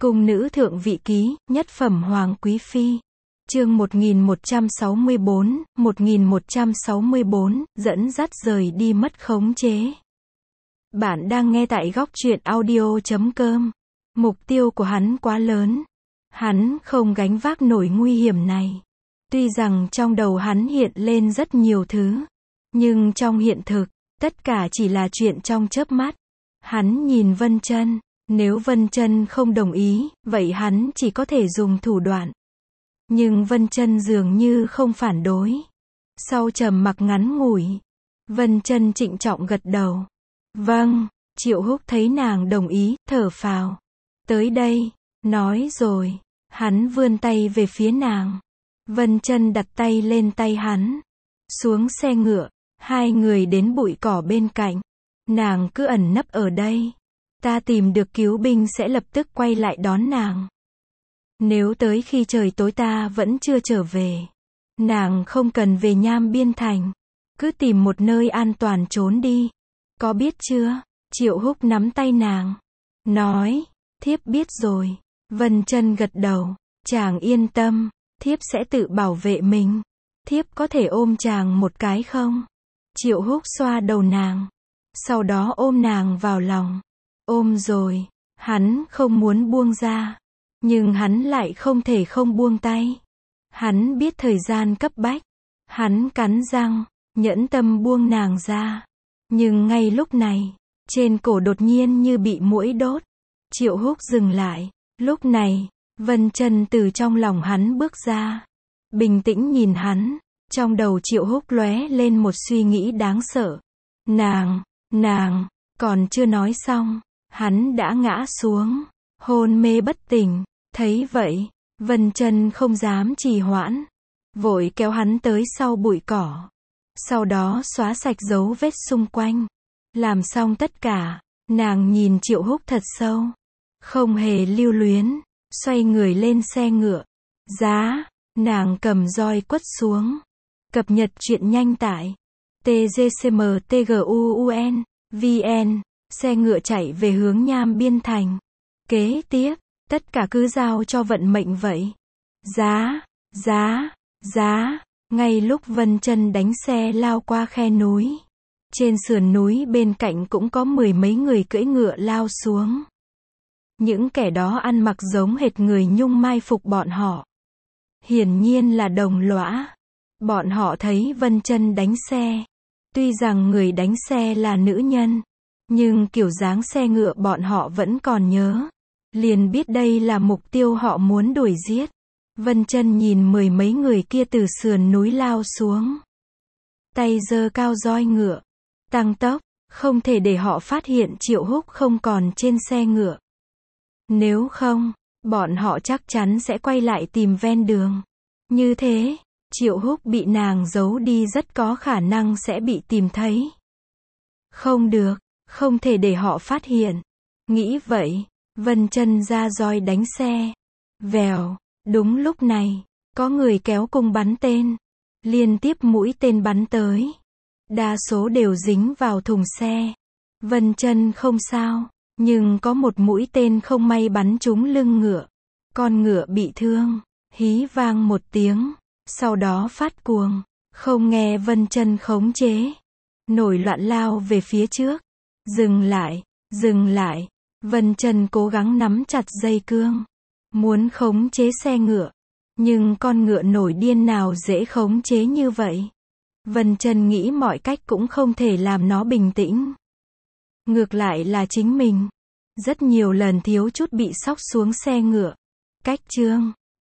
Cung nữ thượng vị ký, nhất phẩm hoàng quý phi. Chương 1164, dẫn dắt rời đi mất khống chế. Bạn đang nghe tại góc truyện audio.com. Mục tiêu của hắn quá lớn. Hắn không gánh vác nổi nguy hiểm này. Tuy rằng trong đầu hắn hiện lên rất nhiều thứ, nhưng trong hiện thực, tất cả chỉ là chuyện trong chớp mắt. Hắn nhìn Vân Chân, nếu Vân Chân không đồng ý, vậy hắn chỉ có thể dùng thủ đoạn. Nhưng Vân Chân dường như không phản đối. Sau trầm mặc ngắn ngủi, Vân Chân trịnh trọng gật đầu. Vâng, Triệu Húc thấy nàng đồng ý, thở phào. Tới đây, nói rồi, hắn vươn tay về phía nàng. Vân Chân đặt tay lên tay hắn. Xuống xe ngựa, hai người đến bụi cỏ bên cạnh. Nàng cứ ẩn nấp ở đây. Ta tìm được cứu binh sẽ lập tức quay lại đón nàng. Nếu tới khi trời tối ta vẫn chưa trở về, nàng không cần về Nham Biên Thành. Cứ tìm một nơi an toàn trốn đi. Có biết chưa? Triệu Húc nắm tay nàng. Nói, thiếp biết rồi. Vân Chân gật đầu. Chàng yên tâm, thiếp sẽ tự bảo vệ mình. Thiếp có thể ôm chàng một cái không? Triệu Húc xoa đầu nàng. Sau đó ôm nàng vào lòng. Ôm rồi, hắn không muốn buông ra. Nhưng hắn lại không thể không buông tay. Hắn biết thời gian cấp bách. Hắn cắn răng, nhẫn tâm buông nàng ra. Nhưng ngay lúc này, trên cổ đột nhiên như bị muỗi đốt. Triệu Húc dừng lại. Lúc này, Vân Chân từ trong lòng hắn bước ra. Bình tĩnh nhìn hắn. Trong đầu Triệu Húc lóe lên một suy nghĩ đáng sợ. Nàng, còn chưa nói xong, hắn đã ngã xuống, hôn mê bất tỉnh. Thấy vậy, Vân Chân không dám trì hoãn, vội kéo hắn tới sau bụi cỏ. Sau đó xóa sạch dấu vết xung quanh. Làm xong tất cả, nàng nhìn Triệu Húc thật sâu, không hề lưu luyến, xoay người lên xe ngựa. Giá, nàng cầm roi quất xuống. Cập nhật truyện nhanh tại tgcmtgun vn. Xe ngựa chạy về hướng Nham Biên Thành. Kế tiếp, tất cả cứ giao cho vận mệnh vậy. Giá. Ngay lúc Vân Chân đánh xe lao qua khe núi, trên sườn núi bên cạnh cũng có mười mấy người cưỡi ngựa lao xuống. Những kẻ đó ăn mặc giống hệt người Nhung mai phục bọn họ. Hiển nhiên là đồng lõa. Bọn họ thấy Vân Chân đánh xe. Tuy rằng người đánh xe là nữ nhân, nhưng kiểu dáng xe ngựa bọn họ vẫn còn nhớ. Liền biết đây là mục tiêu họ muốn đuổi giết. Vân Chân nhìn mười mấy người kia từ sườn núi lao xuống. Tay giơ cao roi ngựa. Tăng tốc, không thể để họ phát hiện Triệu Húc không còn trên xe ngựa. Nếu không, bọn họ chắc chắn sẽ quay lại tìm ven đường. Như thế, Triệu Húc bị nàng giấu đi rất có khả năng sẽ bị tìm thấy. Không được, không thể để họ phát hiện. Nghĩ vậy, Vân Chân ra roi đánh xe. Vèo, đúng lúc này, có người kéo cung bắn tên. Liên tiếp mũi tên bắn tới. Đa số đều dính vào thùng xe. Vân Chân không sao, nhưng có một mũi tên không may bắn trúng lưng ngựa. Con ngựa bị thương, hí vang một tiếng, sau đó phát cuồng, không nghe Vân Chân khống chế. Nổi loạn lao về phía trước. Dừng lại. Vân Chân cố gắng nắm chặt dây cương, muốn khống chế xe ngựa. Nhưng con ngựa nổi điên nào dễ khống chế như vậy. Vân Chân nghĩ mọi cách cũng không thể làm nó bình tĩnh. Ngược lại là chính mình. Rất nhiều lần thiếu chút bị xóc xuống xe ngựa. Cách chương